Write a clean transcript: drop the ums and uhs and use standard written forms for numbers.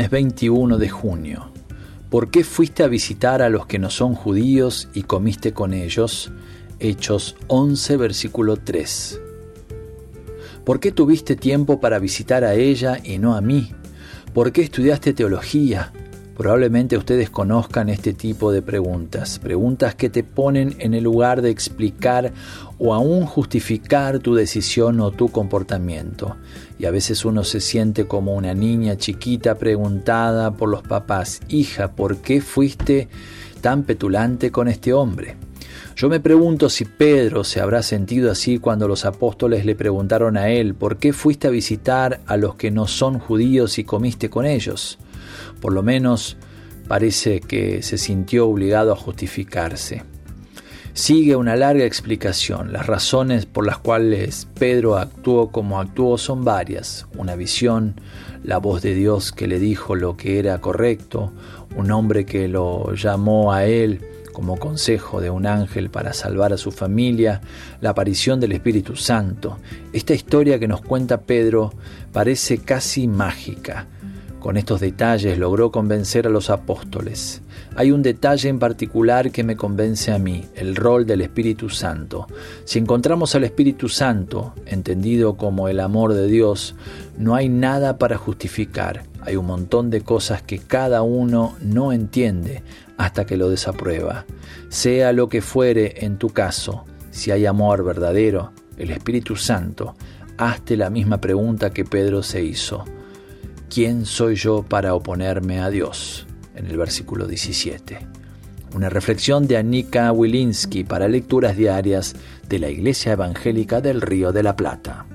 Lunes 21 de junio. ¿Por qué fuiste a visitar a los que no son judíos y comiste con ellos? Hechos 11, versículo 3. ¿Por qué tuviste tiempo para visitar a ella y no a mí? ¿Por qué estudiaste teología? Probablemente ustedes conozcan este tipo de preguntas que te ponen en el lugar de explicar o aún justificar tu decisión o tu comportamiento. Y a veces uno se siente como una niña chiquita preguntada por los papás: hija, ¿por qué fuiste tan petulante con este hombre? Yo me pregunto si Pedro se habrá sentido así cuando los apóstoles le preguntaron a él: ¿por qué fuiste a visitar a los que no son judíos y comiste con ellos? Por lo menos parece que se sintió obligado a justificarse. Sigue una larga explicación. Las razones por las cuales Pedro actuó como actuó son varias: una visión, la voz de Dios que le dijo lo que era correcto, un hombre que lo llamó a él como consejo de un ángel para salvar a su familia, la aparición del Espíritu Santo. Esta historia que nos cuenta Pedro parece casi mágica. Con estos detalles logró convencer a los apóstoles. Hay un detalle en particular que me convence a mí: el rol del Espíritu Santo. Si encontramos al Espíritu Santo, entendido como el amor de Dios, no hay nada para justificar. Hay un montón de cosas que cada uno no entiende hasta que lo desaprueba. Sea lo que fuere en tu caso, si hay amor verdadero, el Espíritu Santo, hazte la misma pregunta que Pedro se hizo: ¿quién soy yo para oponerme a Dios? En el versículo 17. Una reflexión de Anika Wilinski para lecturas diarias de la Iglesia Evangélica del Río de la Plata.